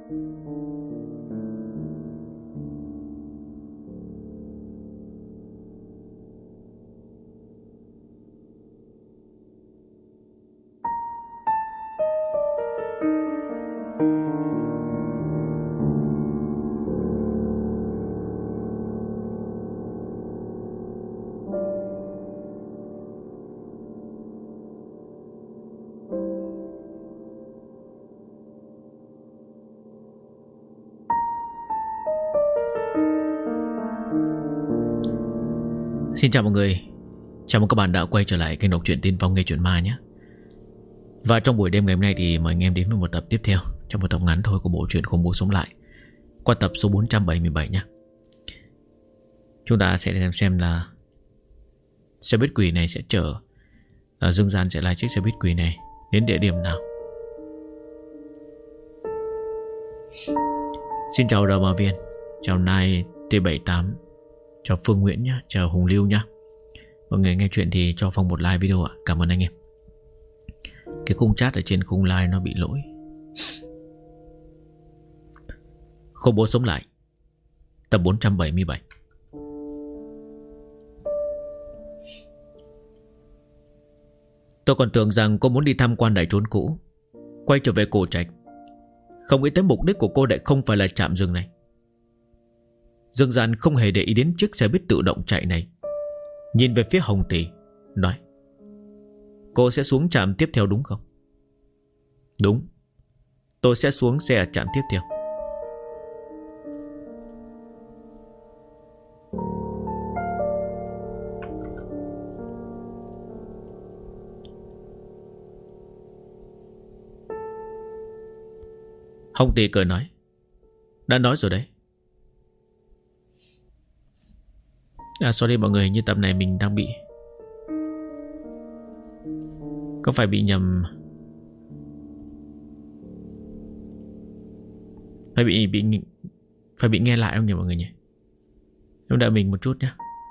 Xin chào mọi người. Chào mừng các bạn đã quay trở lại kênh đọc truyện Tiên Phong nghe truyện ma nhé. Và trong buổi đêm ngày hôm nay thì mời anh em đến với một tập tiếp theo trong một tập ngắn thôi của bộ truyện Khủng Bố Sống Lại, qua tập số 477 nhé. Chúng ta sẽ xem là xe buýt quỷ này sẽ chở Dương Gian sẽ lái chiếc xe buýt quỷ này đến địa điểm nào. Xin chào Đào Bà Viên, chào Nai T78, chào Phương Nguyễn nhé, chào Hùng Lưu nhé. Mọi người nghe chuyện thì cho Phong một like video ạ. Cảm ơn anh em. Cái khung chat ở trên khung like nó bị lỗi. Khủng Bố Sống Lại, tập 477. Tôi còn tưởng rằng cô muốn đi tham quan đại trốn cũ, quay trở về Cổ Trạch. Không nghĩ tới mục đích của cô lại không phải là trạm dừng này. Dương Gian không hề để ý đến chiếc xe buýt tự động chạy này, nhìn về phía Hồng Tỷ, nói: Cô sẽ xuống trạm tiếp theo đúng không? Đúng, tôi sẽ xuống xe ở trạm tiếp theo. Hồng Tỷ cười nói: Đã nói rồi đấy. Sorry mọi người, như tập này mình đang bị, có phải bị nhầm, phải bị nghe lại không nhỉ mọi người nhỉ? Em đợi mình một chút nhé.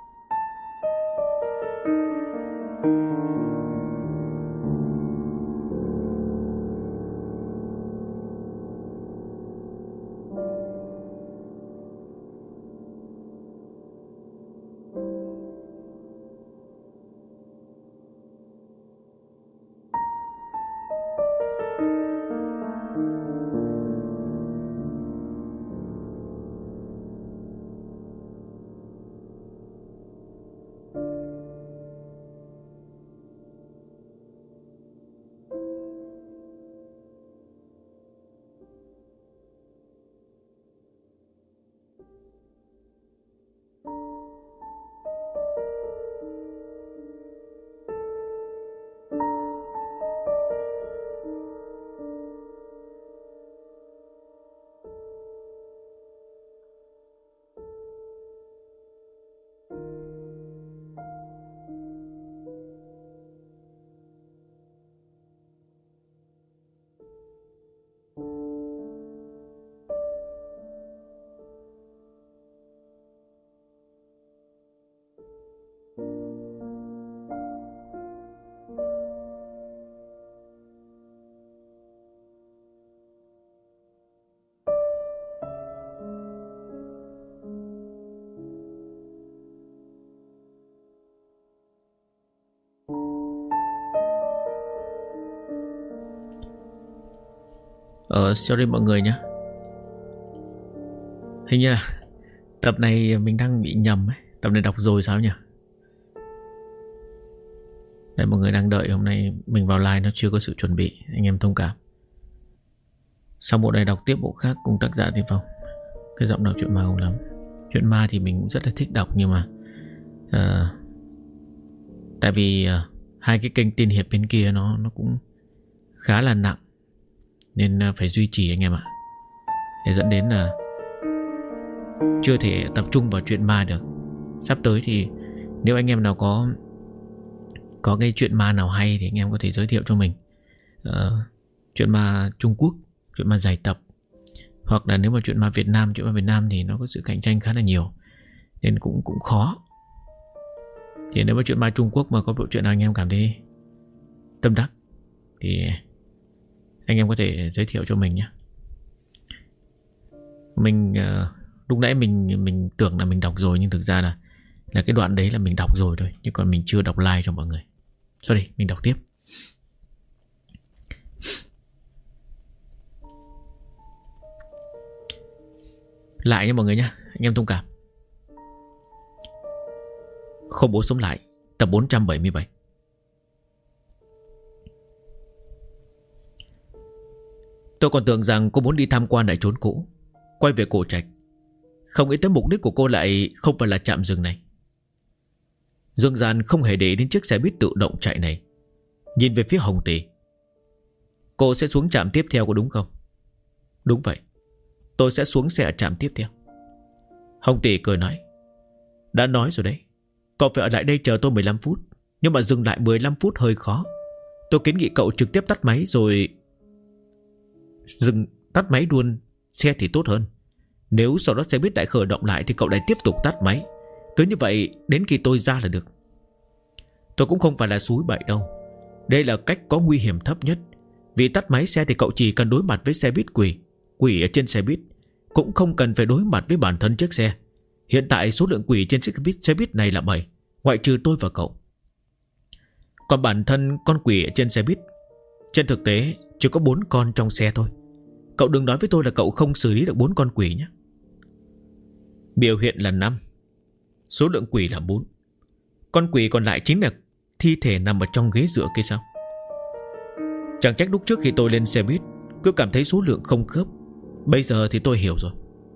Sorry mọi người nhé. Hình như là tập này mình đang bị nhầm ấy. Tập này đọc rồi sao nhỉ? Đây mọi người đang đợi, hôm nay mình vào live nó chưa có sự chuẩn bị, anh em thông cảm. Sau bộ này đọc tiếp bộ khác cùng tác giả Tiên Phong. Cái giọng đọc chuyện ma không lắm. Chuyện ma thì mình cũng rất là thích đọc, nhưng mà tại vì hai cái kênh tiên hiệp bên kia nó cũng khá là nặng, nên phải duy trì anh em ạ. Để dẫn đến là chưa thể tập trung vào chuyện ma được. Sắp tới thì nếu anh em nào có cái chuyện ma nào hay thì anh em có thể giới thiệu cho mình. Chuyện ma Trung Quốc, chuyện ma dài tập, hoặc là nếu mà chuyện ma Việt Nam thì nó có sự cạnh tranh khá là nhiều, nên cũng khó. Thì nếu mà chuyện ma Trung Quốc mà có bộ truyện nào anh em cảm thấy tâm đắc thì anh em có thể giới thiệu cho mình nhé. Mình lúc nãy mình tưởng là mình đọc rồi, nhưng thực ra là cái đoạn đấy là mình đọc rồi thôi, nhưng còn mình chưa đọc like cho mọi người. Sorry, mình đọc tiếp. Lại nha mọi người nhé, anh em thông cảm. Không bố sống lại, tập 477. Tôi còn tưởng rằng cô muốn đi tham quan đại trốn cũ, quay về cổ trạch. Không nghĩ tới mục đích của cô lại không phải là trạm dừng này. Dương Gian không hề để ý đến chiếc xe buýt tự động chạy này, nhìn về phía Hồng Tỷ. Cô sẽ xuống trạm tiếp theo có đúng không? Đúng vậy, tôi sẽ xuống xe ở trạm tiếp theo. Hồng Tỷ cười nói, đã nói rồi đấy, cậu phải ở lại đây chờ tôi 15 phút. Nhưng mà dừng lại 15 phút hơi khó. Tôi kiến nghị cậu trực tiếp tắt máy rồi tắt máy luôn xe thì tốt hơn. Nếu sau đó xe buýt lại khởi động lại thì cậu lại tiếp tục tắt máy. Cứ như vậy đến khi tôi ra là được. Tôi cũng không phải là xúi bậy đâu. Đây là cách có nguy hiểm thấp nhất. Vì tắt máy xe thì cậu chỉ cần đối mặt với xe buýt quỷ ở trên xe buýt, cũng không cần phải đối mặt với bản thân chiếc xe. Hiện tại số lượng quỷ trên xe buýt này là 7, ngoại trừ tôi và cậu. Còn bản thân con quỷ ở trên xe buýt, trên thực tế chỉ có 4 con trong xe thôi. Cậu đừng nói với tôi là cậu không xử lý được 4 con quỷ nhé. Biểu hiện là 5, số lượng quỷ là 4. Con quỷ còn lại chính là thi thể nằm ở trong ghế dựa kia sao? Chẳng trách lúc trước khi tôi lên xe buýt cứ cảm thấy số lượng không khớp. Bây giờ thì tôi hiểu rồi.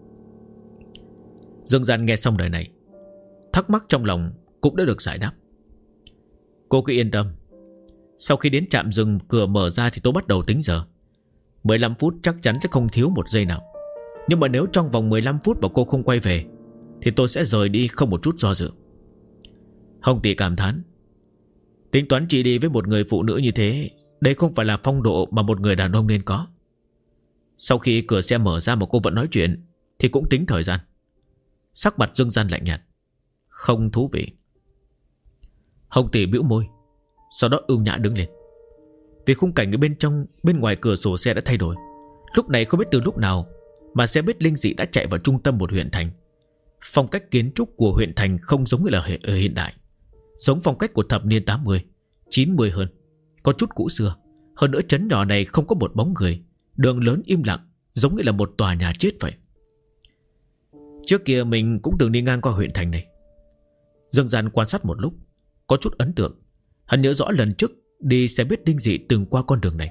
Dương Gian nghe xong lời này, thắc mắc trong lòng cũng đã được giải đáp. Cô cứ yên tâm, sau khi đến trạm dừng cửa mở ra thì tôi bắt đầu tính giờ. 15 phút chắc chắn sẽ không thiếu một giây nào. Nhưng mà nếu trong vòng 15 phút mà cô không quay về thì tôi sẽ rời đi không một chút do dự. Hồng Tỷ cảm thán, tính toán chỉ đi với một người phụ nữ như thế, đây không phải là phong độ mà một người đàn ông nên có. Sau khi cửa xe mở ra mà cô vẫn nói chuyện thì cũng tính thời gian. Sắc mặt Dương Gian lạnh nhạt, không thú vị. Hồng Tỷ bĩu môi, sau đó ưu nhã đứng lên. Vì khung cảnh ở bên ngoài cửa sổ xe đã thay đổi. Lúc này không biết từ lúc nào mà xe buýt linh dị đã chạy vào trung tâm một huyện thành. Phong cách kiến trúc của huyện thành không giống như là ở hiện đại, giống phong cách của thập niên 80, 90 hơn, có chút cũ xưa. Hơn nữa trấn nhỏ này không có một bóng người, đường lớn im lặng, giống như là một tòa nhà chết vậy. Trước kia mình cũng từng đi ngang qua huyện thành này. Dương Gian quan sát một lúc, có chút ấn tượng. Hắn nhớ rõ lần trước đi xe buýt linh dị từng qua con đường này.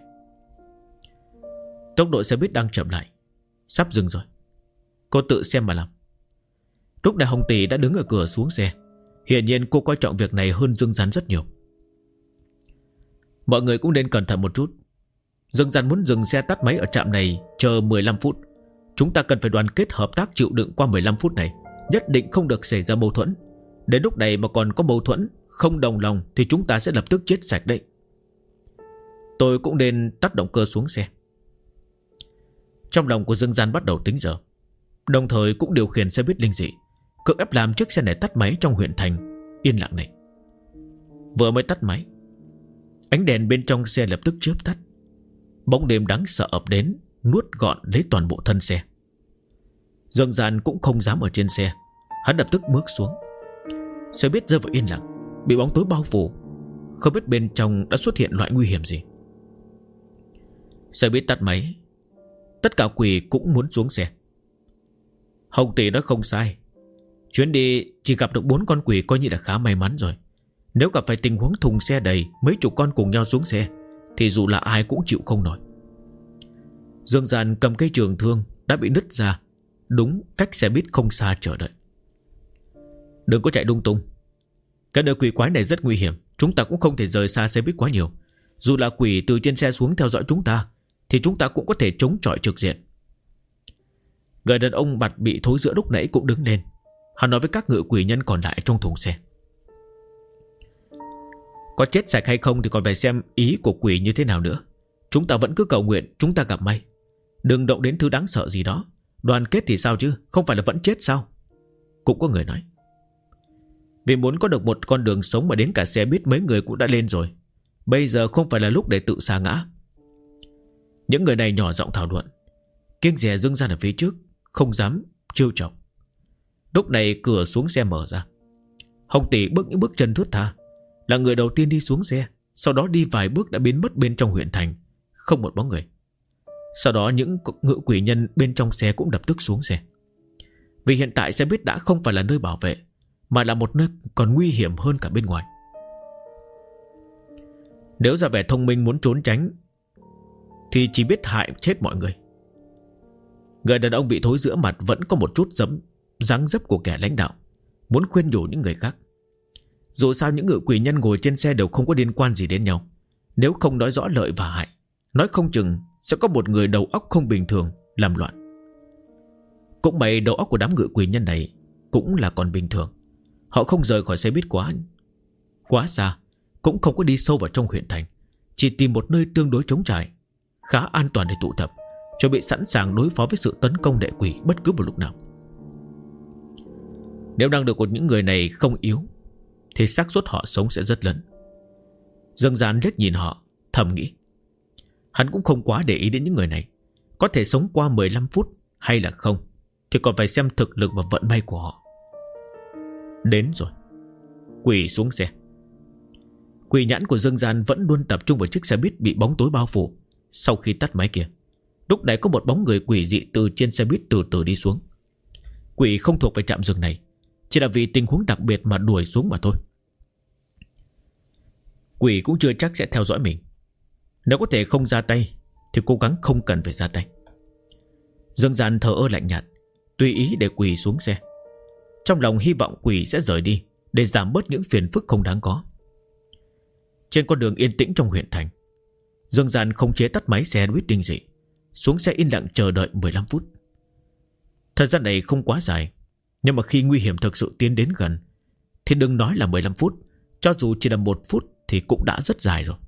Tốc độ xe buýt đang chậm lại, sắp dừng rồi. Cô tự xem mà làm. Lúc này Hồng Tỷ đã đứng ở cửa xuống xe. Hiển nhiên cô coi trọng việc này hơn Dương Gian rất nhiều. Mọi người cũng nên cẩn thận một chút. Dương Gian muốn dừng xe tắt máy ở trạm này chờ 15 phút. Chúng ta cần phải đoàn kết hợp tác chịu đựng qua 15 phút này. Nhất định không được xảy ra mâu thuẫn. Đến lúc này mà còn có mâu thuẫn, không đồng lòng thì chúng ta sẽ lập tức chết sạch đấy. Tôi cũng nên tắt động cơ xuống xe. Trong lòng của Dương Gian bắt đầu tính giờ, đồng thời cũng điều khiển xe buýt linh dị, cưỡng ép làm chiếc xe này tắt máy trong huyện thành yên lặng này. Vừa mới tắt máy, ánh đèn bên trong xe lập tức chớp tắt. Bóng đêm đáng sợ ập đến, nuốt gọn lấy toàn bộ thân xe. Dương Gian cũng không dám ở trên xe. Hắn lập tức bước xuống. Xe buýt rơi vào yên lặng, bị bóng tối bao phủ. Không biết bên trong đã xuất hiện loại nguy hiểm gì. Xe buýt tắt máy, tất cả quỷ cũng muốn xuống xe. Hồng Tỷ nói không sai, chuyến đi chỉ gặp được 4 con quỷ coi như là khá may mắn rồi. Nếu gặp phải tình huống thùng xe đầy, mấy chục con cùng nhau xuống xe thì dù là ai cũng chịu không nổi. Dương Gian cầm cây trường thương đã bị nứt ra, đúng cách xe buýt không xa chờ đợi. Đừng có chạy lung tung. Cái đời quỷ quái này rất nguy hiểm. Chúng ta cũng không thể rời xa xe buýt quá nhiều. Dù là quỷ từ trên xe xuống theo dõi chúng ta thì chúng ta cũng có thể chống chọi trực diện. Người đàn ông mặt bị thối rữa lúc nãy cũng đứng lên. Hắn nói với các ngự quỷ nhân còn lại trong thùng xe. Có chết sạch hay không thì còn phải xem ý của quỷ như thế nào nữa. Chúng ta vẫn cứ cầu nguyện chúng ta gặp may. Đừng động đến thứ đáng sợ gì đó. Đoàn kết thì sao chứ, không phải là vẫn chết sao? Cũng có người nói. Vì muốn có được một con đường sống mà đến cả xe buýt mấy người cũng đã lên rồi. Bây giờ không phải là lúc để tự sa ngã. Những người này nhỏ giọng thảo luận, kiêng dè Dương Gian ở phía trước, không dám trêu chọc. Lúc này cửa xuống xe mở ra. Hồng Tỷ bước những bước chân thướt tha, là người đầu tiên đi xuống xe. Sau đó đi vài bước đã biến mất bên trong huyện thành, không một bóng người. Sau đó những ngự quỷ nhân bên trong xe cũng lập tức xuống xe. Vì hiện tại xe buýt đã không phải là nơi bảo vệ, mà là một nơi còn nguy hiểm hơn cả bên ngoài. Nếu ra vẻ thông minh muốn trốn tránh thì chỉ biết hại chết mọi người. Người đàn ông bị thối giữa mặt vẫn có một chút dáng dấp của kẻ lãnh đạo, muốn khuyên nhủ những người khác. Dù sao những ngự quỷ nhân ngồi trên xe đều không có liên quan gì đến nhau. Nếu không nói rõ lợi và hại, nói không chừng sẽ có một người đầu óc không bình thường làm loạn. Cũng may đầu óc của đám ngự quỷ nhân này cũng là còn bình thường. Họ không rời khỏi xe buýt quá xa, cũng không có đi sâu vào trong huyện thành, chỉ tìm một nơi tương đối trống trải, khá an toàn để tụ tập, chuẩn bị sẵn sàng đối phó với sự tấn công lệ quỷ bất cứ một lúc nào. Nếu năng lực của những người này không yếu thì xác suất họ sống sẽ rất lớn. Dương Gian liếc nhìn họ, thầm nghĩ. Hắn cũng không quá để ý đến những người này. Có thể sống qua 15 phút hay là không thì còn phải xem thực lực và vận may của họ. Đến rồi. Quỷ xuống xe. Quỷ nhãn của Dương Gian vẫn luôn tập trung vào chiếc xe buýt bị bóng tối bao phủ. Sau khi tắt máy kia, lúc này có một bóng người quỷ dị từ trên xe buýt từ từ đi xuống. Quỷ không thuộc về trạm dừng này, chỉ là vì tình huống đặc biệt mà đuổi xuống mà thôi. Quỷ cũng chưa chắc sẽ theo dõi mình. Nếu có thể không ra tay thì cố gắng không cần phải ra tay. Dương Gian thờ ơ lạnh nhạt, tùy ý để quỷ xuống xe. Trong lòng hy vọng quỷ sẽ rời đi để giảm bớt những phiền phức không đáng có. Trên con đường yên tĩnh trong huyện thành, Dương Gian không chế tắt máy xe buýt đinh dị, xuống xe yên lặng chờ đợi 15 phút. Thời gian này không quá dài, nhưng mà khi nguy hiểm thực sự tiến đến gần thì đừng nói là 15 phút, cho dù chỉ là 1 phút thì cũng đã rất dài rồi.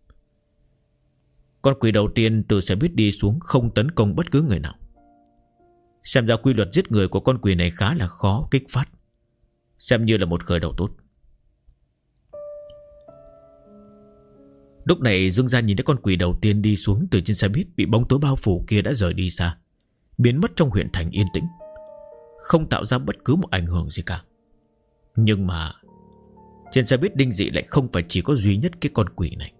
Con quỷ đầu tiên từ xe buýt đi xuống không tấn công bất cứ người nào. Xem ra quy luật giết người của con quỷ này khá là khó kích phát, xem như là một khởi đầu tốt. Lúc này Dương Gian nhìn thấy con quỷ đầu tiên đi xuống từ trên xe buýt bị bóng tối bao phủ kia đã rời đi xa, biến mất trong huyện thành yên tĩnh, không tạo ra bất cứ một ảnh hưởng gì cả. Nhưng mà trên xe buýt đinh dị lại không phải chỉ có duy nhất cái con quỷ này.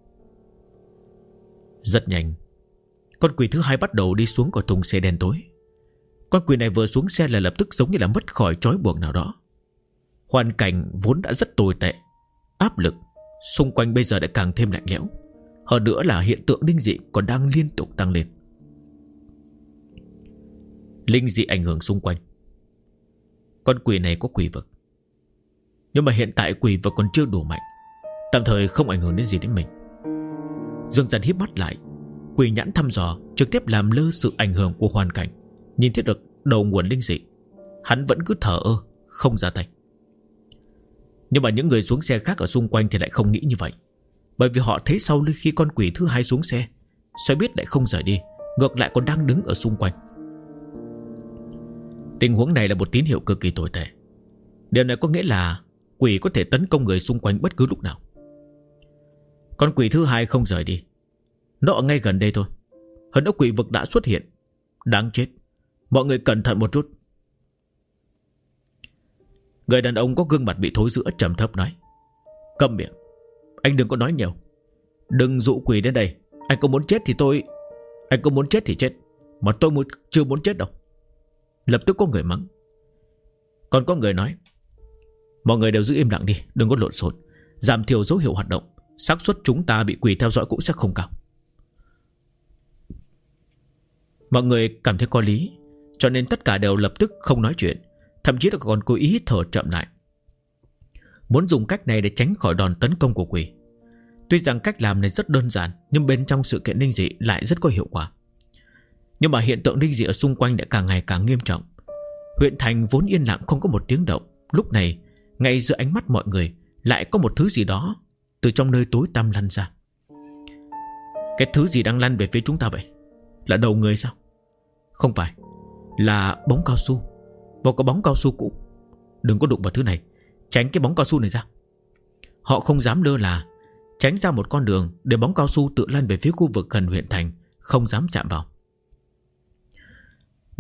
Rất nhanh, con quỷ thứ hai bắt đầu đi xuống khỏi thùng xe đen tối. Con quỷ này vừa xuống xe là lập tức giống như là mất khỏi trói buộc nào đó. Hoàn cảnh vốn đã rất tồi tệ, áp lực xung quanh bây giờ lại càng thêm lạnh lẽo. Hơn nữa là hiện tượng linh dị còn đang liên tục tăng lên. Linh dị ảnh hưởng xung quanh. Con quỷ này có quỷ vực, nhưng mà hiện tại quỷ vực còn chưa đủ mạnh, tạm thời không ảnh hưởng đến gì đến mình. Dương Gian híp mắt lại, quỷ nhãn thăm dò trực tiếp làm lơ sự ảnh hưởng của hoàn cảnh. Nhìn thấy được đầu nguồn linh dị, hắn vẫn cứ thờ ơ không ra tay. Nhưng mà những người xuống xe khác ở xung quanh thì lại không nghĩ như vậy, bởi vì họ thấy sau khi con quỷ thứ hai xuống xe, xe buýt lại không rời đi, ngược lại còn đang đứng ở xung quanh. Tình huống này là một tín hiệu cực kỳ tồi tệ. Điều này có nghĩa là quỷ có thể tấn công người xung quanh bất cứ lúc nào. Con quỷ thứ hai không rời đi, nó ở ngay gần đây thôi. Hơn nữa quỷ vực đã xuất hiện. Đáng chết, mọi người cẩn thận một chút. Người đàn ông có gương mặt bị thối rữa trầm thấp nói. Câm miệng, anh đừng có nói nhiều. Đừng dụ quỷ đến đây. Anh có muốn chết thì chết, mà tôi chưa muốn chết đâu. Lập tức có người mắng. Còn có người nói, mọi người đều giữ im lặng đi, đừng có lộn xộn, giảm thiểu dấu hiệu hoạt động, xác suất chúng ta bị quỷ theo dõi cũng sẽ không cao. Mọi người cảm thấy có lý, cho nên tất cả đều lập tức không nói chuyện, thậm chí là còn cố ý hít thở chậm lại, muốn dùng cách này để tránh khỏi đòn tấn công của quỷ. Tuy rằng cách làm này rất đơn giản, nhưng bên trong sự kiện linh dị lại rất có hiệu quả. Nhưng mà hiện tượng linh dị ở xung quanh đã càng ngày càng nghiêm trọng. Huyện thành vốn yên lặng không có một tiếng động, lúc này ngay giữa ánh mắt mọi người lại có một thứ gì đó từ trong nơi tối tăm lăn ra. Cái thứ gì đang lăn về phía chúng ta vậy? Là đầu người sao? Không phải, là bóng cao su. Một cái bóng cao su cũ. Đừng có đụng vào thứ này, tránh cái bóng cao su này ra. Họ không dám lơ là, tránh ra một con đường để bóng cao su tự lăn về phía khu vực gần huyện thành, không dám chạm vào.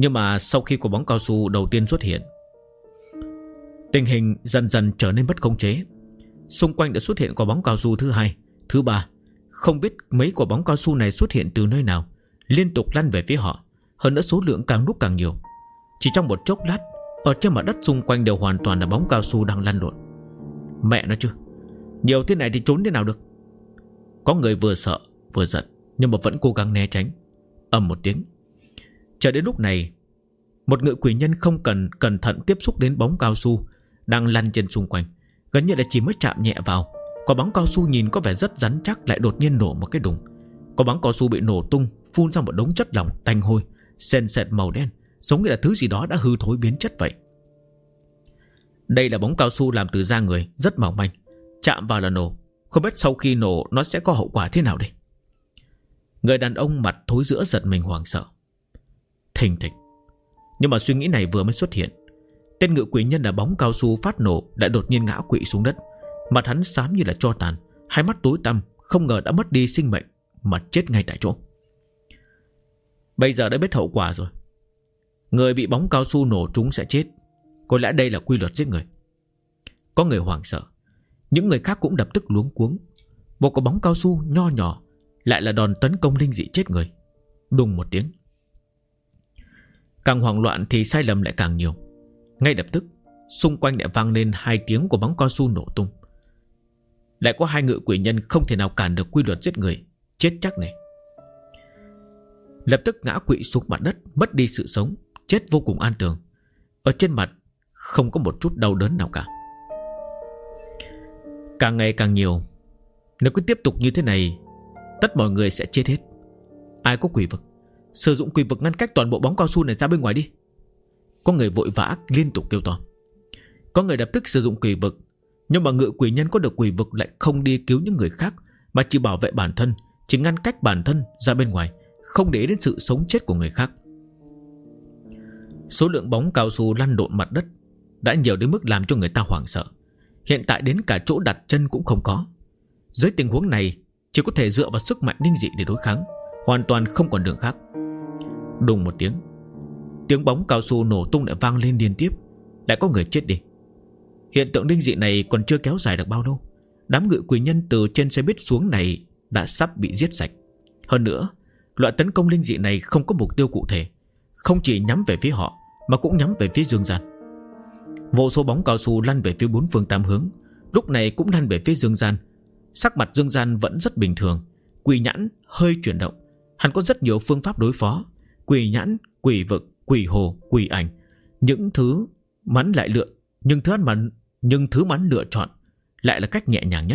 Nhưng mà sau khi quả bóng cao su đầu tiên xuất hiện, tình hình dần dần trở nên mất khống chế. Xung quanh đã xuất hiện quả bóng cao su thứ hai, thứ ba. Không biết mấy quả bóng cao su này xuất hiện từ nơi nào, liên tục lăn về phía họ. Hơn nữa số lượng càng lúc càng nhiều. Chỉ trong một chốc lát, ở trên mặt đất xung quanh đều hoàn toàn là bóng cao su đang lăn lộn. Mẹ nó chứ, nhiều thế này thì trốn thế nào được. Có người vừa sợ vừa giận, nhưng mà vẫn cố gắng né tránh. Ầm một tiếng. Chờ đến lúc này, một ngự quỷ nhân không cần cẩn thận tiếp xúc đến bóng cao su đang lăn trên xung quanh. Gần như là chỉ mới chạm nhẹ vào, quả bóng cao su nhìn có vẻ rất rắn chắc lại đột nhiên nổ một cái đùng. Quả bóng cao su bị nổ tung, phun ra một đống chất lỏng tanh hôi, sền sệt màu đen, giống như là thứ gì đó đã hư thối biến chất vậy. Đây là bóng cao su làm từ da người, rất mỏng manh, chạm vào là nổ. Không biết sau khi nổ nó sẽ có hậu quả thế nào đây. Người đàn ông mặt thối giữa giật mình hoảng sợ. Thình thịch. Nhưng mà suy nghĩ này vừa mới xuất hiện, tên ngự quỷ nhân là bóng cao su phát nổ lại đột nhiên ngã quỵ xuống đất. Mặt hắn xám như là tro tàn, hai mắt tối tăm, không ngờ đã mất đi sinh mệnh mà chết ngay tại chỗ. Bây giờ đã biết hậu quả rồi. Người bị bóng cao su nổ trúng sẽ chết. Có lẽ đây là quy luật giết người. Có người hoảng sợ, những người khác cũng lập tức luống cuống. Một quả bóng cao su nho nhỏ lại là đòn tấn công linh dị chết người. Đùng một tiếng. Càng hoảng loạn thì sai lầm lại càng nhiều. Ngay lập tức xung quanh lại vang lên hai tiếng của bóng cao su nổ tung. Lại có hai ngự quỷ nhân không thể nào cản được quy luật giết người, chết chắc này. Lập tức ngã quỵ xuống mặt đất, mất đi sự sống, chết vô cùng an tường. Ở trên mặt không có một chút đau đớn nào cả. Càng ngày càng nhiều. Nếu cứ tiếp tục như thế này, tất mọi người sẽ chết hết. Ai có quỷ vực, sử dụng quỷ vực ngăn cách toàn bộ bóng cao su này ra bên ngoài đi. Có người vội vã liên tục kêu to. Có người lập tức sử dụng quỷ vực. Nhưng mà ngự quỷ nhân có được quỷ vực lại không đi cứu những người khác, mà chỉ bảo vệ bản thân, chỉ ngăn cách bản thân ra bên ngoài, không để đến sự sống chết của người khác. Số lượng bóng cao su lăn lộn mặt đất đã nhiều đến mức làm cho người ta hoảng sợ. Hiện tại đến cả chỗ đặt chân cũng không có. Dưới tình huống này chỉ có thể dựa vào sức mạnh linh dị để đối kháng, hoàn toàn không còn đường khác. Đùng một tiếng, tiếng bóng cao su nổ tung lại vang lên liên tiếp. Lại có người chết đi. Hiện tượng linh dị này còn chưa kéo dài được bao lâu, đám ngự quỷ nhân từ trên xe buýt xuống này đã sắp bị giết sạch. Hơn nữa, loại tấn công linh dị này không có mục tiêu cụ thể, không chỉ nhắm về phía họ mà cũng nhắm về phía Dương Gian. Vô số bóng cao su lăn về phía bốn phương tám hướng, lúc này cũng lăn về phía Dương Gian. Sắc mặt Dương Gian vẫn rất bình thường. Quỷ nhãn hơi chuyển động. Hắn có rất nhiều phương pháp đối phó: quỷ nhãn, quỷ vực, quỷ hồ, quỷ ảnh. Những thứ mắn lại lựa, nhưng thứ mắn lựa chọn lại là cách nhẹ nhàng nhất.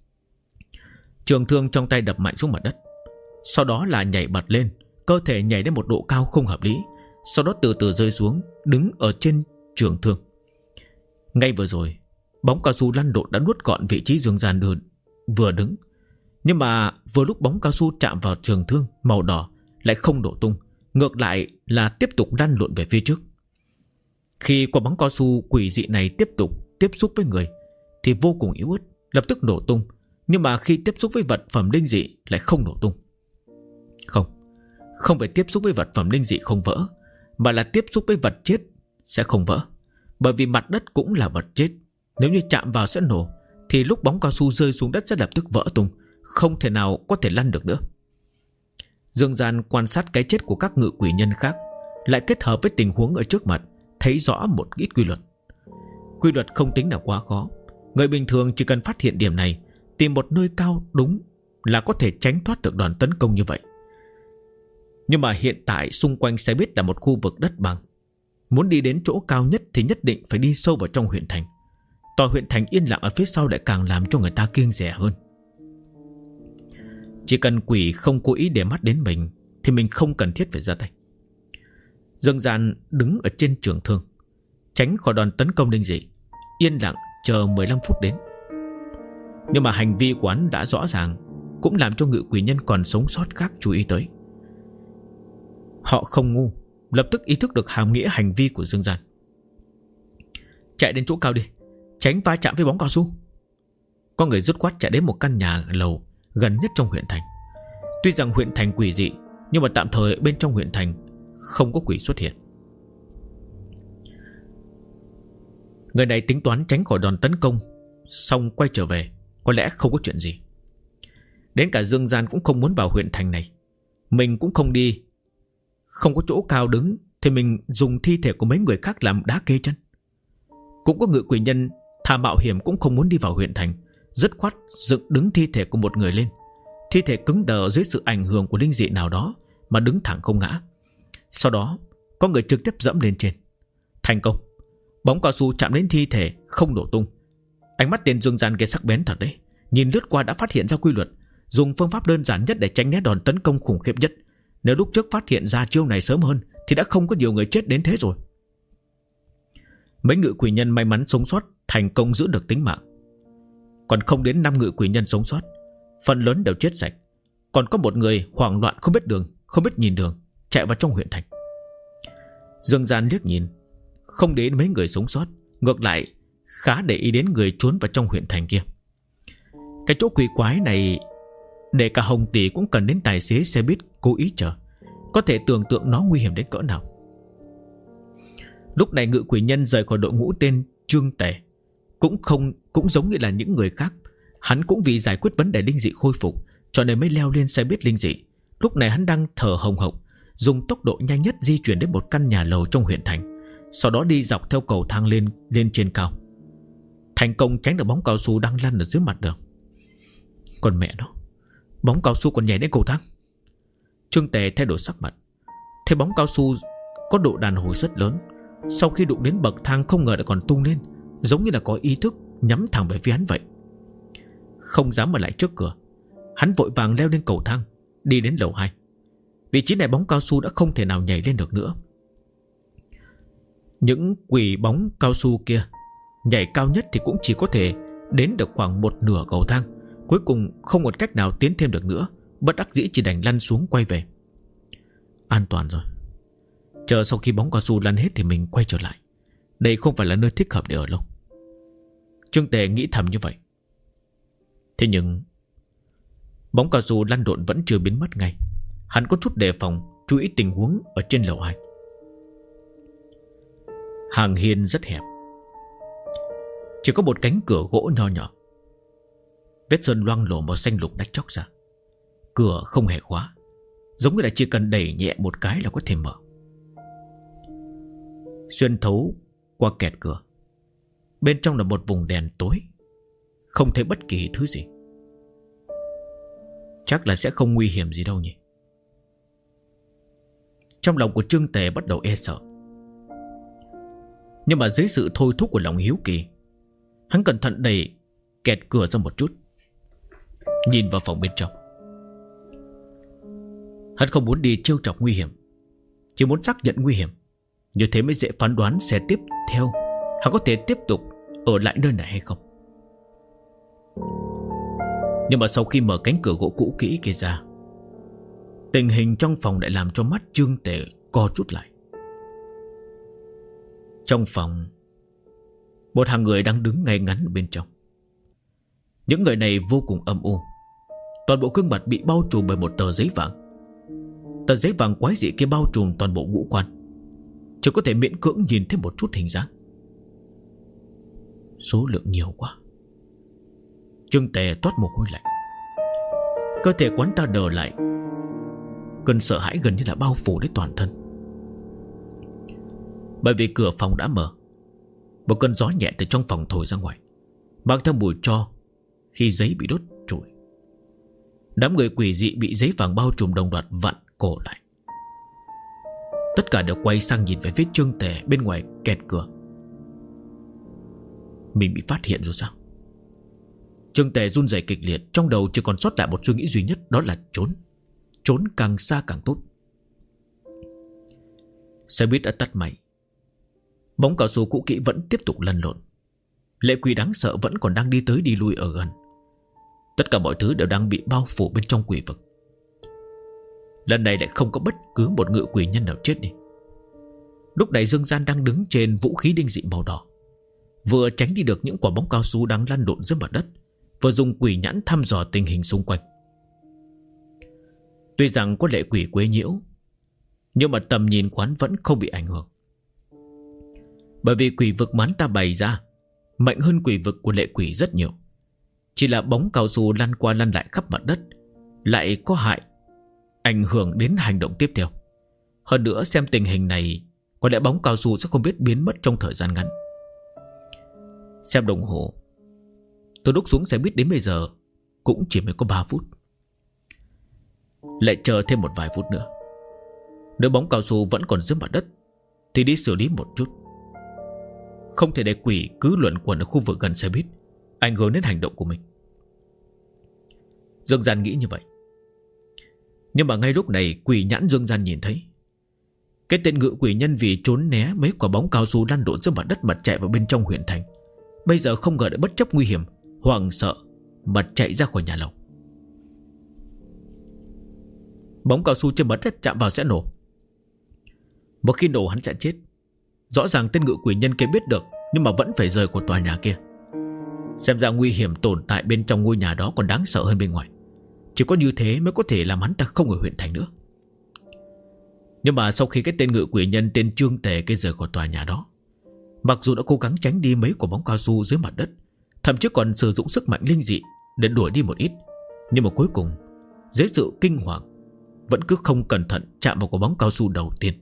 Trường thương trong tay đập mạnh xuống mặt đất, sau đó là nhảy bật lên, cơ thể nhảy đến một độ cao không hợp lý, sau đó từ từ rơi xuống, đứng ở trên trường thương. Ngay vừa rồi, bóng cao su lăn lộn đã nuốt gọn vị trí Dương Gian vừa đứng. Nhưng mà vừa lúc bóng cao su chạm vào trường thương màu đỏ lại không nổ tung, ngược lại là tiếp tục lăn lộn về phía trước. Khi quả bóng cao su quỷ dị này tiếp tục tiếp xúc với người thì vô cùng yếu ớt, lập tức nổ tung. Nhưng mà khi tiếp xúc với vật phẩm linh dị lại không nổ tung. Không phải tiếp xúc với vật phẩm linh dị không vỡ, mà là tiếp xúc với vật chết sẽ không vỡ. Bởi vì mặt đất cũng là vật chết, nếu như chạm vào sẽ nổ, thì lúc bóng cao su rơi xuống đất sẽ lập tức vỡ tung, không thể nào có thể lăn được nữa. Dương Gian quan sát cái chết của các ngự quỷ nhân khác, lại kết hợp với tình huống ở trước mặt, thấy rõ một ít quy luật. Quy luật không tính là quá khó. Người bình thường chỉ cần phát hiện điểm này, tìm một nơi cao đúng là có thể tránh thoát được đòn tấn công như vậy. Nhưng mà hiện tại xung quanh xe buýt là một khu vực đất bằng. Muốn đi đến chỗ cao nhất thì nhất định phải đi sâu vào trong huyện thành. Tòa huyện thành yên lặng ở phía sau lại càng làm cho người ta kiêng dè hơn. Chỉ cần quỷ không cố ý để mắt đến mình thì mình không cần thiết phải ra tay. Dương Gian đứng ở trên trường thương, tránh khỏi đòn tấn công linh dị, yên lặng chờ 15 phút đến. Nhưng mà hành vi của hắn đã rõ ràng, cũng làm cho ngự quỷ nhân còn sống sót khác chú ý tới. Họ không ngu, lập tức ý thức được hàm nghĩa hành vi của Dương Gian. Chạy đến chỗ cao đi, tránh va chạm với bóng cao su. Có người dứt khoát chạy đến một căn nhà lầu gần nhất trong huyện thành. Tuy rằng huyện thành quỷ dị, nhưng mà tạm thời bên trong huyện thành không có quỷ xuất hiện. Người này tính toán tránh khỏi đòn tấn công, xong quay trở về, có lẽ không có chuyện gì. Đến cả Dương Gian cũng không muốn vào huyện thành này. Mình cũng không đi, không có chỗ cao đứng, thì mình dùng thi thể của mấy người khác làm đá kê chân. Cũng có ngự quỷ nhân thà mạo hiểm cũng không muốn đi vào huyện thành, dứt khoát dựng đứng thi thể của một người lên. Thi thể cứng đờ dưới sự ảnh hưởng của linh dị nào đó mà đứng thẳng không ngã. Sau đó có người trực tiếp dẫm lên trên. Thành công. Bóng cao su chạm đến thi thể không nổ tung. Ánh mắt tên Dương Gian kia sắc bén thật đấy. Nhìn lướt qua đã phát hiện ra quy luật, dùng phương pháp đơn giản nhất để tránh né đòn tấn công khủng khiếp nhất. Nếu lúc trước phát hiện ra chiêu này sớm hơn thì đã không có nhiều người chết đến thế rồi. Mấy ngự quỷ nhân may mắn sống sót, thành công giữ được tính mạng. Còn không đến 5 ngự quỷ nhân sống sót, phần lớn đều chết sạch. Còn có một người hoảng loạn không biết đường, không biết nhìn đường, chạy vào trong huyện thành. Dương Gian liếc nhìn, không để ý mấy người sống sót, ngược lại khá để ý đến người trốn vào trong huyện thành kia. Cái chỗ quỷ quái này, để cả Hồng Tỷ cũng cần đến tài xế xe buýt cố ý chờ. Có thể tưởng tượng nó nguy hiểm đến cỡ nào. Lúc này ngự quỷ nhân rời khỏi đội ngũ tên Trương Tề, cũng giống như là những người khác. Hắn cũng vì giải quyết vấn đề linh dị khôi phục, cho nên mới leo lên xe buýt linh dị. Lúc này hắn đang thở hồng hộc, dùng tốc độ nhanh nhất di chuyển đến một căn nhà lầu trong huyện thành, sau đó đi dọc theo cầu thang lên trên cao. Thành công tránh được bóng cao su đang lăn ở dưới mặt đường. Còn mẹ nó, bóng cao su còn nhảy đến cầu thang. Trương Tề thay đổi sắc mặt. Thấy bóng cao su có độ đàn hồi rất lớn, sau khi đụng đến bậc thang không ngờ lại còn tung lên, giống như là có ý thức nhắm thẳng về phía hắn vậy. Không dám ở lại trước cửa, hắn vội vàng leo lên cầu thang, đi đến lầu 2. Vị trí này bóng cao su đã không thể nào nhảy lên được nữa. Những quỷ bóng cao su kia nhảy cao nhất thì cũng chỉ có thể đến được khoảng một nửa cầu thang. Cuối cùng không một cách nào tiến thêm được nữa, bất đắc dĩ chỉ đành lăn xuống quay về. An toàn rồi. Chờ sau khi bóng cao su lăn hết thì mình quay trở lại. Đây không phải là nơi thích hợp để ở lâu. Trương Tề nghĩ thầm như vậy. Thế nhưng bóng cao su lăn lộn vẫn chưa biến mất ngay. Hắn có chút đề phòng, chú ý tình huống ở trên lầu 2. Hàng hiên rất hẹp, chỉ có một cánh cửa gỗ nho nhỏ. Vết sơn loang lổ màu xanh lục đã chóc ra. Cửa không hề khóa, giống như là chỉ cần đẩy nhẹ một cái là có thể mở. Xuyên thấu qua kẹt cửa, bên trong là một vùng đèn tối, không thấy bất kỳ thứ gì. Chắc là sẽ không nguy hiểm gì đâu nhỉ. Trong lòng của Trương Tề bắt đầu e sợ. Nhưng mà dưới sự thôi thúc của lòng hiếu kỳ, hắn cẩn thận đẩy kẹt cửa ra một chút, nhìn vào phòng bên trong. Hắn không muốn đi trêu chọc nguy hiểm, chỉ muốn xác nhận nguy hiểm. Như thế mới dễ phán đoán sẽ tiếp theo hắn có thể tiếp tục ở lại nơi này hay không. Nhưng mà sau khi mở cánh cửa gỗ cũ kỹ kia ra, tình hình trong phòng lại làm cho mắt Trương Tề co rút lại. Trong phòng, một hàng người đang đứng ngay ngắn bên trong. Những người này vô cùng âm u, toàn bộ gương mặt bị bao trùm bởi một tờ giấy vàng. Tờ giấy vàng quái dị kia bao trùm toàn bộ ngũ quan, chỉ có thể miễn cưỡng nhìn thấy một chút hình dáng. Số lượng nhiều quá. Trương Tề toát mồ hôi lạnh. Cơ thể quán ta đờ lại, cơn sợ hãi gần như là bao phủ đến toàn thân. Bởi vì cửa phòng đã mở, một cơn gió nhẹ từ trong phòng thổi ra ngoài, mang theo mùi tro khi giấy bị đốt trụi. Đám người quỷ dị bị giấy vàng bao trùm đồng loạt vặn cổ lại. Tất cả đều quay sang nhìn về phía Trương Tề bên ngoài kẹt cửa. Mình bị phát hiện rồi sao? Trương Tề run rẩy kịch liệt, trong đầu chỉ còn sót lại một suy nghĩ duy nhất, đó là trốn. Trốn càng xa càng tốt. Xe buýt đã tắt máy. Bóng cao su cũ kỹ vẫn tiếp tục lăn lộn. Lệ quỷ đáng sợ vẫn còn đang đi tới đi lui ở gần. Tất cả mọi thứ đều đang bị bao phủ bên trong quỷ vực. Lần này lại không có bất cứ một ngự quỷ nhân nào chết đi. Lúc này Dương Gian đang đứng trên vũ khí đinh dị màu đỏ, vừa tránh đi được những quả bóng cao su đang lăn lộn dưới mặt đất, vừa dùng quỷ nhãn thăm dò tình hình xung quanh. Tuy rằng có lệ quỷ quấy nhiễu, nhưng mà tầm nhìn quán vẫn không bị ảnh hưởng. Bởi vì quỷ vực mà hắn ta bày ra mạnh hơn quỷ vực của lệ quỷ rất nhiều. Chỉ là bóng cao su lăn qua lăn lại khắp mặt đất lại có hại, ảnh hưởng đến hành động tiếp theo. Hơn nữa xem tình hình này, có lẽ bóng cao su sẽ không biết biến mất trong thời gian ngắn. Xem đồng hồ, tôi đúc xuống xe buýt đến bây giờ cũng chỉ mới có 3 phút. Lại chờ thêm một vài phút nữa. Nếu bóng cao su vẫn còn dưới mặt đất thì đi xử lý một chút. Không thể để quỷ cứ luẩn quẩn ở khu vực gần xe buýt, ảnh hưởng đến hành động của mình. Dương Gian nghĩ như vậy. Nhưng mà ngay lúc này quỷ nhãn Dương Gian nhìn thấy cái tên ngự quỷ nhân vì trốn né mấy quả bóng cao su lăn lộn dưới mặt đất mà chạy vào bên trong huyện thành, bây giờ không ngờ đã bất chấp nguy hiểm, hoảng sợ mà chạy ra khỏi nhà lầu. Bóng cao su trên mặt đất chạm vào sẽ nổ. Một khi nổ hắn sẽ chết. Rõ ràng tên ngự quỷ nhân kia biết được, nhưng mà vẫn phải rời khỏi tòa nhà kia. Xem ra nguy hiểm tồn tại bên trong ngôi nhà đó còn đáng sợ hơn bên ngoài. Chỉ có như thế mới có thể làm hắn ta không ở huyện thành nữa. Nhưng mà sau khi cái tên ngự quỷ nhân tên Trương Tề kia rời khỏi tòa nhà đó, mặc dù đã cố gắng tránh đi mấy quả bóng cao su dưới mặt đất, thậm chí còn sử dụng sức mạnh linh dị để đuổi đi một ít, nhưng mà cuối cùng dưới sự kinh hoàng vẫn cứ không cẩn thận chạm vào quả bóng cao su đầu tiên.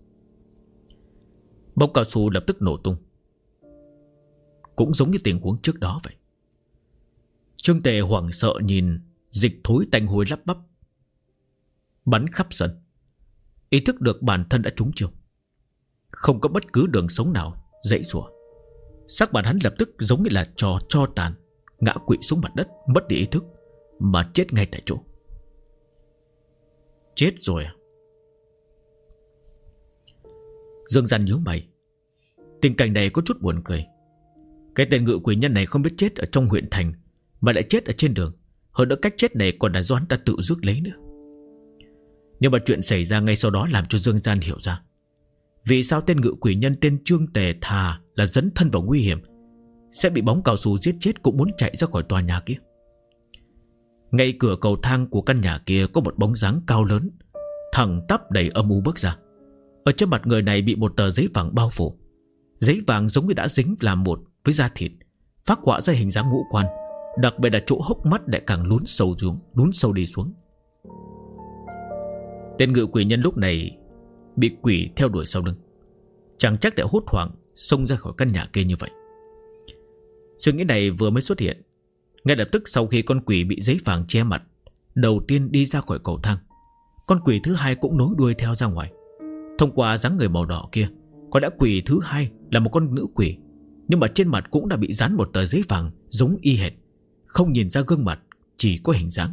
Bóng cao su lập tức nổ tung. Cũng giống như tình huống trước đó vậy. Trương Tề hoảng sợ nhìn dịch thối tanh hôi lắp bắp bắn khắp sân. Ý thức được bản thân đã trúng chiêu, không có bất cứ đường sống nào dậy rủa. Sắc mặt hắn lập tức giống như là cho tàn, ngã quỵ xuống mặt đất, mất đi ý thức mà chết ngay tại chỗ. Chết rồi à? Dương Gian nhíu mày. Tình cảnh này có chút buồn cười. Cái tên ngự quỷ nhân này không biết chết ở trong huyện thành mà lại chết ở trên đường. Hơn nữa cách chết này còn là do hắn ta tự rước lấy nữa. Nhưng mà chuyện xảy ra ngay sau đó làm cho Dương Gian hiểu ra vì sao tên ngự quỷ nhân tên Trương Tề thà là dấn thân vào nguy hiểm, sẽ bị bóng cao su giết chết cũng muốn chạy ra khỏi tòa nhà kia. Ngay cửa cầu thang của căn nhà kia có một bóng dáng cao lớn, thẳng tắp đầy âm u bước ra. Ở trên mặt người này bị một tờ giấy vàng bao phủ. Giấy vàng giống như đã dính làm một với da thịt, phác họa ra hình dáng ngũ quan, đặc biệt là chỗ hốc mắt lại càng lún sâu đi xuống. Tên ngự quỷ nhân lúc này bị quỷ theo đuổi sau lưng, chẳng chắc đã hốt hoảng xông ra khỏi căn nhà kia như vậy. Suy nghĩ này vừa mới xuất hiện, ngay lập tức sau khi con quỷ bị giấy vàng che mặt đầu tiên đi ra khỏi cầu thang, con quỷ thứ hai cũng nối đuôi theo ra ngoài. Thông qua dáng người màu đỏ kia, có đã quỷ thứ hai là một con nữ quỷ, nhưng mà trên mặt cũng đã bị dán một tờ giấy vàng giống y hệt, không nhìn ra gương mặt, chỉ có hình dáng.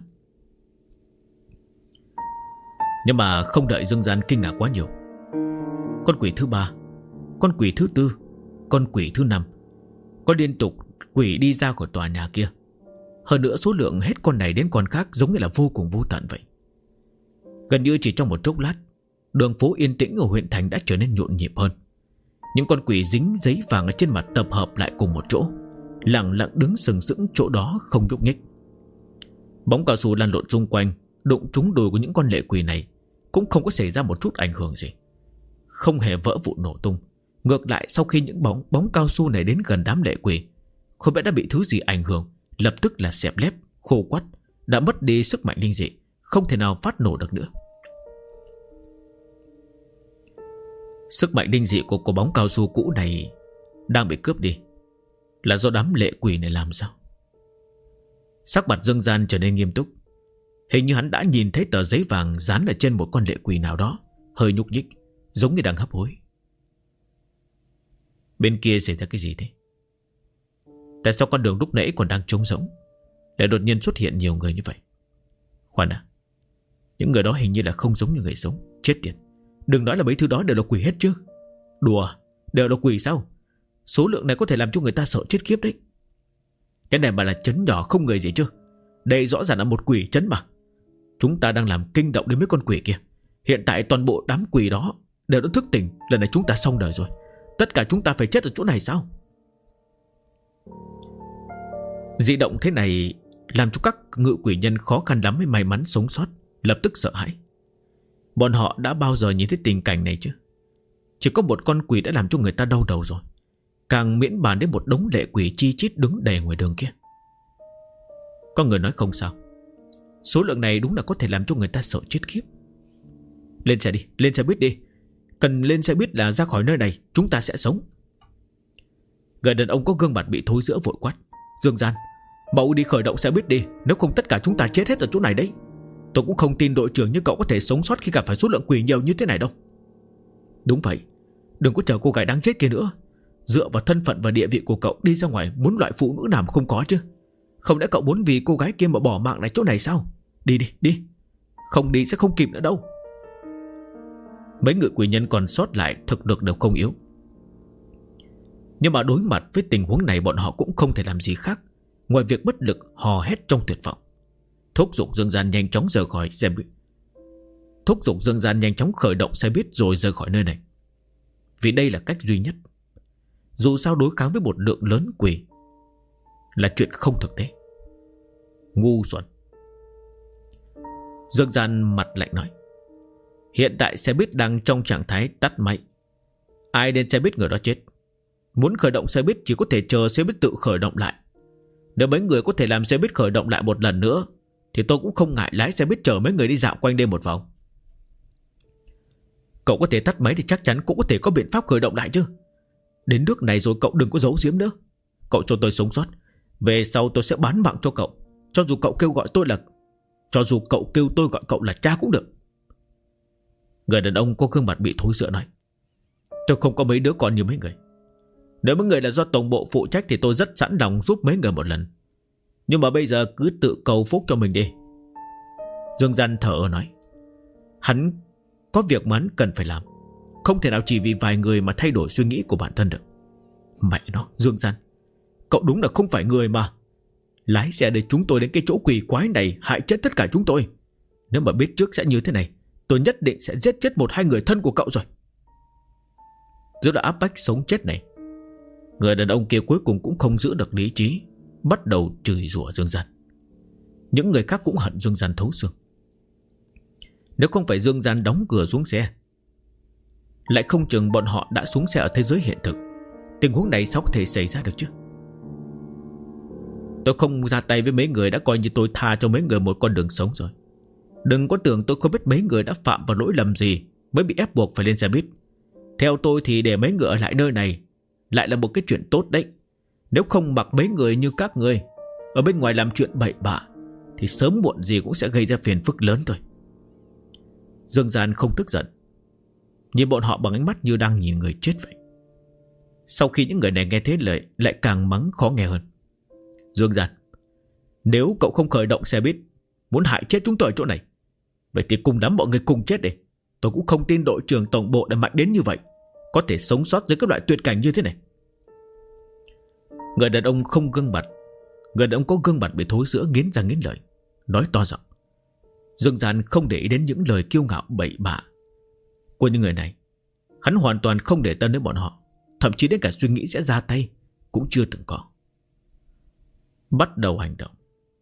Nhưng mà không đợi Dương Gian kinh ngạc quá nhiều, con quỷ thứ ba, con quỷ thứ tư, con quỷ thứ năm có liên tục quỷ đi ra khỏi tòa nhà kia. Hơn nữa số lượng hết con này đến con khác giống như là vô cùng vô tận vậy. Gần như chỉ trong một chốc lát, đường phố yên tĩnh ở huyện thành đã trở nên nhộn nhịp hơn. Những con quỷ dính giấy vàng ở trên mặt tập hợp lại cùng một chỗ, lặng lặng đứng sừng sững chỗ đó không nhúc nhích. Bóng cao su lăn lộn xung quanh, đụng trúng đùi của những con lệ quỷ này cũng không có xảy ra một chút ảnh hưởng gì, không hề vỡ vụn nổ tung. Ngược lại sau khi những bóng cao su này đến gần đám lệ quỷ, không biết đã bị thứ gì ảnh hưởng, lập tức là xẹp lép, khô quắt, đã mất đi sức mạnh linh dị, không thể nào phát nổ được nữa. Sức mạnh linh dị của bóng cao su cũ này đang bị cướp đi, là do đám lệ quỷ này làm sao? Sắc mặt Dương Gian trở nên nghiêm túc. Hình như hắn đã nhìn thấy tờ giấy vàng dán ở trên một con lệ quỷ nào đó, hơi nhúc nhích, giống như đang hấp hối. Bên kia xảy ra cái gì thế? Tại sao con đường lúc nãy còn đang trống rỗng, lại đột nhiên xuất hiện nhiều người như vậy? Khoan đã, những người đó hình như là không giống như người sống. Chết tiệt, đừng nói là mấy thứ đó đều là quỷ hết chứ. Đùa, đều là quỷ sao? Số lượng này có thể làm cho người ta sợ chết khiếp đấy. Cái này mà là trấn nhỏ không người gì chứ? Đây rõ ràng là một quỷ trấn mà. Chúng ta đang làm kinh động đến mấy con quỷ kia. Hiện tại toàn bộ đám quỷ đó đều đã thức tỉnh. Lần này chúng ta xong đời rồi. Tất cả chúng ta phải chết ở chỗ này sao? Dị động thế này làm cho các ngự quỷ nhân khó khăn lắm mới may mắn sống sót, lập tức sợ hãi. Bọn họ đã bao giờ nhìn thấy tình cảnh này chứ? Chỉ có một con quỷ đã làm cho người ta đau đầu rồi. càng miễn bàn đến một đống lệ quỷ chi chít đứng đầy ngoài đường kia. Có người nói không sao, số lượng này đúng là có thể làm cho người ta sợ chết khiếp. Lên xe đi, lên xe buýt đi. Cần lên xe buýt là ra khỏi nơi này, chúng ta sẽ sống. Người đàn ông có gương mặt bị thối rữa vội quát: Dương Gian, mau đi khởi động xe buýt đi, nếu không tất cả chúng ta chết hết ở chỗ này đấy. Tôi cũng không tin đội trưởng như cậu có thể sống sót khi gặp phải số lượng quỷ nhiều như thế này đâu. Đúng vậy, đừng có chờ cô gái đáng chết kia nữa. Dựa vào thân phận và địa vị của cậu đi ra ngoài muốn loại phụ nữ nào mà không có chứ? Không lẽ cậu muốn vì cô gái kia mà bỏ mạng lại chỗ này sao? Đi đi, đi. Không đi sẽ không kịp nữa đâu. Mấy người quỷ nhân còn sót lại thực lực đều không yếu, nhưng mà đối mặt với tình huống này, bọn họ cũng không thể làm gì khác ngoài việc bất lực hò hét trong tuyệt vọng, thúc giục Dương Gian nhanh chóng rời khỏi xe buýt. Thúc giục Dương Gian nhanh chóng khởi động xe buýt rồi rời khỏi nơi này, vì đây là cách duy nhất. Dù sao đối kháng với một lượng lớn quỷ là chuyện không thực tế. Ngu xuẩn. Dương Gian mặt lạnh nói: Hiện tại xe buýt đang trong trạng thái tắt máy. Ai đến xe buýt người đó chết. Muốn khởi động xe buýt chỉ có thể chờ xe buýt tự khởi động lại. Nếu mấy người có thể làm xe buýt khởi động lại một lần nữa thì tôi cũng không ngại lái xe buýt chở mấy người đi dạo quanh đêm một vòng. Cậu có thể tắt máy thì chắc chắn cũng có thể có biện pháp khởi động lại chứ. Đến nước này rồi cậu đừng có giấu giếm nữa. Cậu cho tôi sống sót, về sau tôi sẽ bán mạng cho cậu. Cho dù cậu kêu tôi gọi cậu là cha cũng được. Người đàn ông có gương mặt bị thối rữa nói: Tôi không có mấy đứa con như mấy người. Nếu mấy người là do tổng bộ phụ trách thì tôi rất sẵn lòng giúp mấy người một lần. Nhưng mà bây giờ cứ tự cầu phúc cho mình đi. Dương Gian thở nói: Hắn có việc mà hắn cần phải làm, không thể nào chỉ vì vài người mà thay đổi suy nghĩ của bản thân được. Mẹ nó, Dương Gian, cậu đúng là không phải người mà. Lái xe để chúng tôi đến cái chỗ quỷ quái này hại chết tất cả chúng tôi. Nếu mà biết trước sẽ như thế này, tôi nhất định sẽ giết chết 1-2 người thân của cậu rồi. Giữa đã áp bách sống chết này, người đàn ông kia cuối cùng cũng không giữ được lý trí, bắt đầu chửi rủa Dương Gian. Những người khác cũng hận Dương Gian thấu xương. Nếu không phải Dương Gian đóng cửa xuống xe, lại không chừng bọn họ đã xuống xe ở thế giới hiện thực. Tình huống này sao có thể xảy ra được chứ? Tôi không ra tay với mấy người đã coi như tôi tha cho mấy người một con đường sống rồi. Đừng có tưởng tôi không biết mấy người đã phạm vào lỗi lầm gì mới bị ép buộc phải lên xe buýt. Theo tôi thì để mấy người ở lại nơi này lại là một cái chuyện tốt đấy. Nếu không mặc mấy người như các người ở bên ngoài làm chuyện bậy bạ thì sớm muộn gì cũng sẽ gây ra phiền phức lớn thôi. Dương Gian không tức giận, nhìn bọn họ bằng ánh mắt như đang nhìn người chết vậy. Sau khi những người này nghe thế lại càng mắng khó nghe hơn. Dương Gian, nếu cậu không khởi động xe buýt, muốn hại chết chúng tôi ở chỗ này, vậy thì cùng đám mọi người cùng chết đi. Tôi cũng không tin đội trưởng tổng bộ đã mạnh đến như vậy, có thể sống sót dưới các loại tuyệt cảnh như thế này. Người đàn ông có gương mặt bị thối rữa nghiến răng nghiến lợi, nói to giọng. Dương Gian không để ý đến những lời kiêu ngạo bậy bạ của những người này. Hắn hoàn toàn không để tâm đến bọn họ, thậm chí đến cả suy nghĩ sẽ ra tay cũng chưa từng có. Bắt đầu hành động.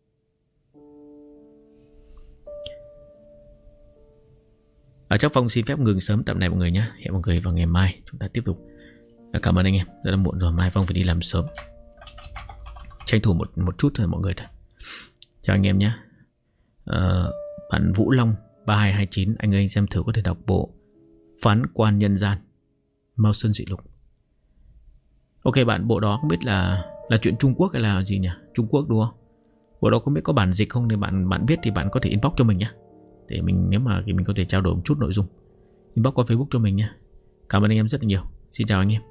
Chắc Phong xin phép ngừng sớm tập này mọi người nhé. Hẹn mọi người vào ngày mai chúng ta tiếp tục. Cảm ơn anh em, rất là muộn rồi, mai Phong phải đi làm sớm, tranh thủ một chút thôi mọi người thôi. Chào anh em nhé. Bạn Vũ Long 3229, anh xem thử có thể đọc bộ Phán Quan Nhân Gian Mao Sơn Dị Lục. Ok bạn, bộ đó không biết là chuyện Trung Quốc hay là gì nhỉ? Trung Quốc đúng không? Bộ đó không biết có bản dịch không, thì bạn biết thì bạn có thể inbox cho mình nhé, để mình nếu mà mình có thể trao đổi một chút nội dung. Inbox qua Facebook cho mình nhé. Cảm ơn anh em rất là nhiều. Xin chào anh em.